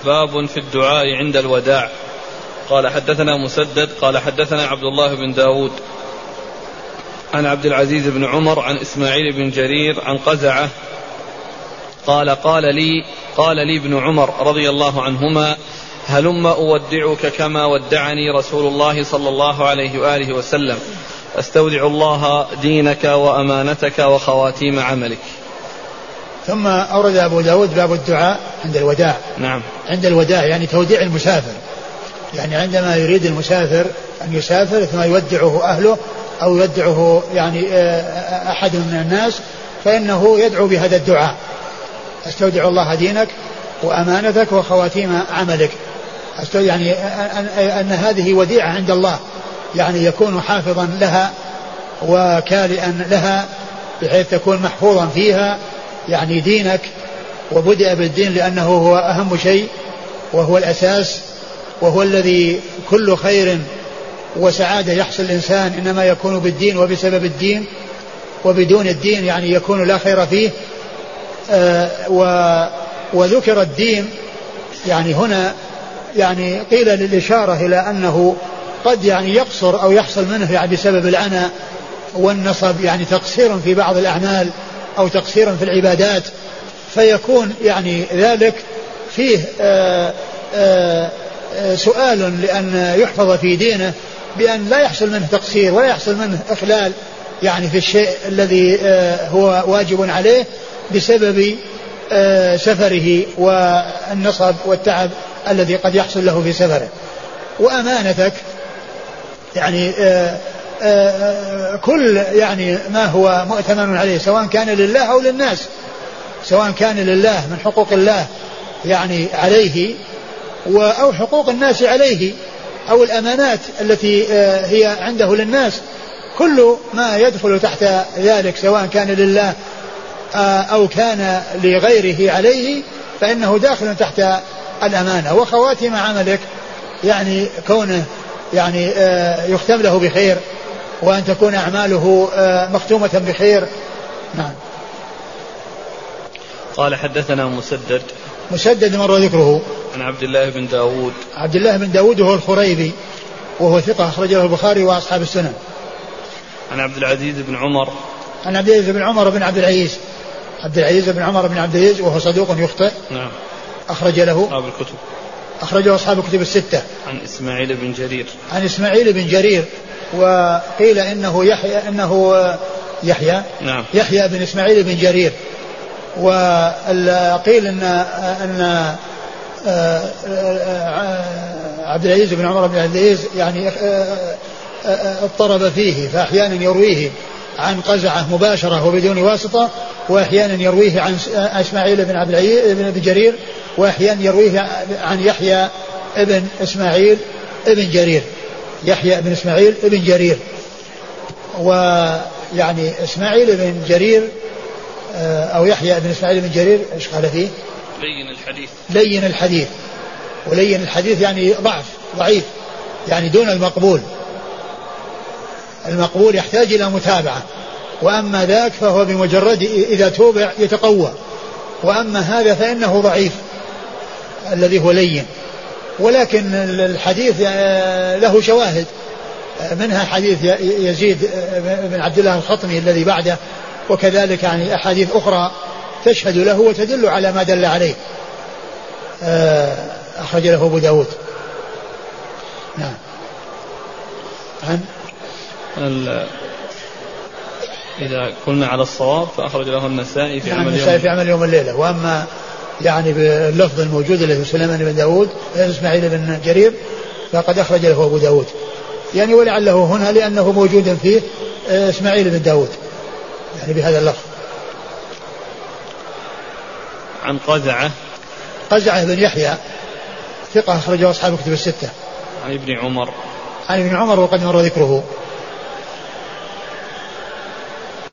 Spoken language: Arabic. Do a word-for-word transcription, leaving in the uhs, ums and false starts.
باب في الدعاء عند الوداع. قال حدثنا مسدد قال حدثنا عبد الله بن داود عن عبد العزيز بن عمر عن إسماعيل بن جرير عن قزعة قال قال لي قال لي ابن عمر رضي الله عنهما هلم أودعك كما ودعني رسول الله صلى الله عليه وآله وسلم أستودع الله دينك وأمانتك وخواتيم عملك. ثم أورد أبو داود باب الدعاء عند الوداع. نعم. عند الوداع يعني توديع المسافر، يعني عندما يريد المسافر أن يسافر ثم يودعه أهله أو يودعه يعني أحد من الناس فإنه يدعو بهذا الدعاء: أستودع الله دينك وأمانتك وخواتيم عملك. يعني أن هذه وديعة عند الله، يعني يكون حافظا لها وكالئا لها بحيث تكون محفوظا فيها، يعني دينك. وبدأ بالدين لأنه هو أهم شيء وهو الأساس وهو الذي كل خير وسعادة يحصل الإنسان إنما يكون بالدين وبسبب الدين، وبدون الدين يعني يكون لا خير فيه. آه وذكر الدين يعني هنا يعني قيل للإشارة إلى أنه قد يعني يقصر أو يحصل منه يعني بسبب العنى والنصب، يعني تقصير في بعض الأعمال أو تقصير في العبادات، فيكون يعني ذلك فيه آآ آآ سؤال لأن يحفظ في دينه بأن لا يحصل منه تقصير ولا يحصل منه إخلال يعني في الشيء الذي هو واجب عليه بسبب سفره والنصب والتعب الذي قد يحصل له في سفره. وأمانتك يعني آآ آآ كل يعني ما هو مؤتمن عليه سواء كان لله أو للناس، سواء كان لله من حقوق الله يعني عليه أو حقوق الناس عليه أو الأمانات التي هي عنده للناس، كل ما يدخل تحت ذلك سواء كان لله أو كان لغيره عليه فإنه داخل تحت الأمانة. وخواتيم عملك يعني كونه يعني يختم له بخير وأن تكون أعماله مختومة بخير. نعم. قال حدثنا مسدد مسدد مر ذكره عن عبد الله بن داود عبد الله بن داود وهو الخريبي وهو ثقة أخرج له البخاري وأصحاب السنن. عن عبد العزيز بن عمر عن عبد العزيز بن عمر بن عبد العزيز عبد العزيز بن عمر بن عبد العزيز وهو صدوق يخطئ. نعم. أخرج له أصحاب الكتب أخرجه أصحاب الكتب الستة. عن إسماعيل بن جرير عن إسماعيل بن جرير وقيل إنه يحيى إنه يحيى نعم. يحيى بن إسماعيل بن جرير. وقيل إن أن عبد العزيز بن عمر بن عبد العزيز يعني اضطرب فيه، فأحيانا يرويه عن قزعة مباشرة وبدون واسطة، وأحيانا يرويه عن إسماعيل بن عبد العزيز بن جرير، وأحيانا يرويه عن يحيى ابن إسماعيل ابن جرير يحيى ابن إسماعيل ابن جرير. ويعني إسماعيل بن جرير أو يحيى ابن إسماعيل بن جرير إيش قال فيه؟ لين الحديث لين الحديث ولين الحديث يعني ضعف ضعيف يعني دون المقبول. المقبول يحتاج إلى متابعة، وأما ذاك فهو بمجرد إذا توبع يتقوى، وأما هذا فإنه ضعيف الذي هو لين. ولكن الحديث له شواهد، منها حديث يزيد بن عبد الله الخطمي الذي بعده، وكذلك يعني أحاديث أخرى تشهد له وتدل على ما دل عليه. أخرج له أبو داود. نعم. عن إذا قلنا على الصواب فأخرج له النسائي في عمل النسائي في عمل يوم الليلة. وأما يعني باللفظ الموجود الذي سليمان بن داود إسماعيل بن جرير فقد أخرج له أبو داود يعني، ولعله هنا لأنه موجود فيه إسماعيل بن داود يعني بهذا اللفظ. عن قزعة قزعة بن يحيى ثقة أخرجه أصحاب الكتب الستة. عن ابن عمر عن ابن عمر وقد مر ذكره.